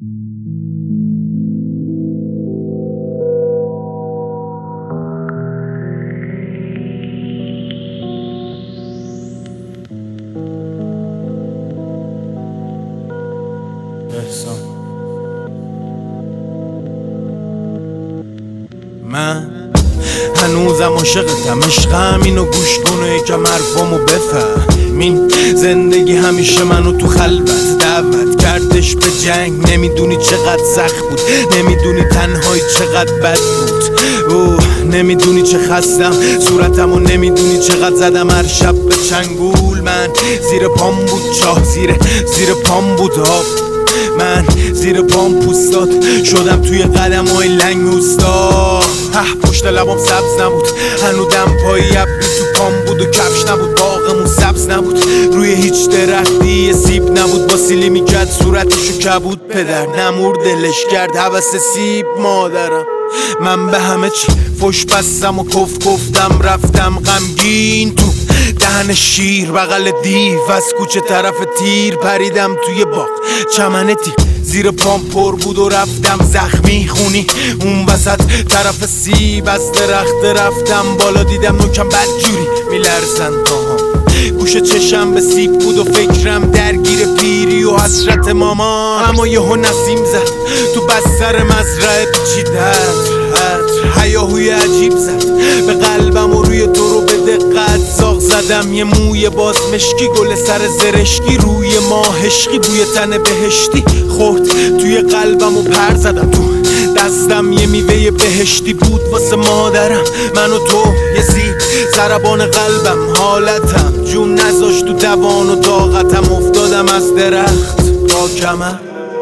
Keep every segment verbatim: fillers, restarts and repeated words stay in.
من هنوزم عاشقتم، عشقم اینو گوش کن و یکم حرفامو بفهم. این زندگی همیشه منو تو خلوت دعوت کردش به جنگ. نمیدونی چقدر سخت بود، نمیدونی تنهایی چقدر بد بود. اوه نمیدونی چه خستم صورتمو، نمیدونی چقدر زدم هر شب به چنگول. من زیر پام بود چاه، زیر زیر پام بود آب. من زیر پام پوستات شدم توی قدم های لنگ اوستا. ه پشت لبام سبز نبود، هنودم پایی ابری تو پام بود و کفش نبود، باغمون سبز نبود، روی هیچ درختی یه سیب نبود. با سیلی میکرد صورتشو کبود، پدر نمور دلش کرد هوس سیب مادرم. من به همه چی فش بستم و کف گفتم، رفتم غمگین تو دهن شیر بغل دیو. از کوچه طرف تیر پریدم توی باغ چمن تیر، زیر پام پر بود و رفتم زخمی خونی اون وسط طرف سیب. از درخت رفتم بالا دیدم نوکم بدجوری میلرزن پاهام. گوشه چشم به سیب بود و فکرم درگیر پیری و حسرت مامان. اما یهو نسیم زد تو بستر مزرعه پیچید عطر، هیاهوی عجیب زد به قلبم و روی تو رو به دقت زاغ زدم. یه موی باز مشکی، گل سر زرشکی، روی ماهشکی، بوی تن بهشتی خورد توی قلبم و پر زدم. تو دستم یه میوه بهشتی بود واسه مادرم. من و تو یه سیب ضربان قلبم، حالتم جون نذاشت تو دوان و طاقتم. افتادم از درخت تا کمر،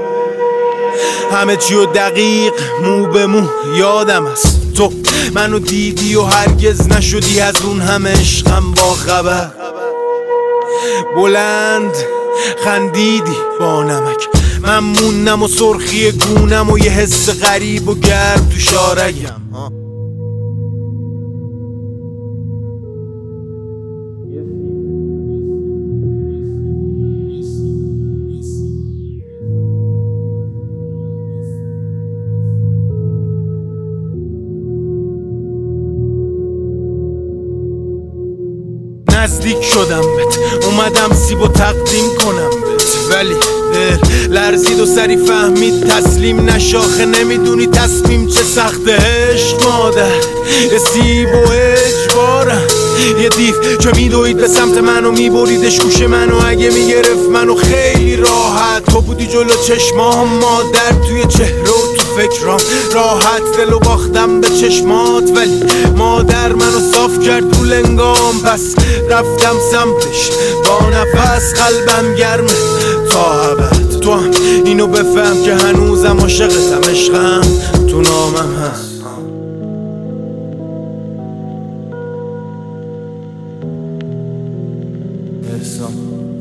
همه چی و دقیق مو به مو یادم است. تو منو دیدی و هرگز نشدی از اون همه عشقم با خبر. بلند خندیدی با نمک، من موندم و سرخی گونم و یه حس غریب و گرم تو شارگم. نزدیک شدم بهت، اومدم سیبو تقدیم کنم بهت، ولی دل لرزید و سری فهمید تسلیم نشاخه. نمیدونی تصمیم چه سخته عشق مادر، یه سیب و اجبارم. یه دیو که میدوید به سمت منو میبریدش گوش منو، اگه میگرفت منو خیلی راحت. تو بودی جلو چشمام مادر، توی چهره و تو فکرام راحت. دلو باختم به چشمات ولی مادر منو صاف کرد رو لنگام. پس رفتم سمتش با نفس، قلبم گرمه تا ابد. تو هم اینو بفهم که هنوزم عاشقتم، عشقم تو نامم هست. احسان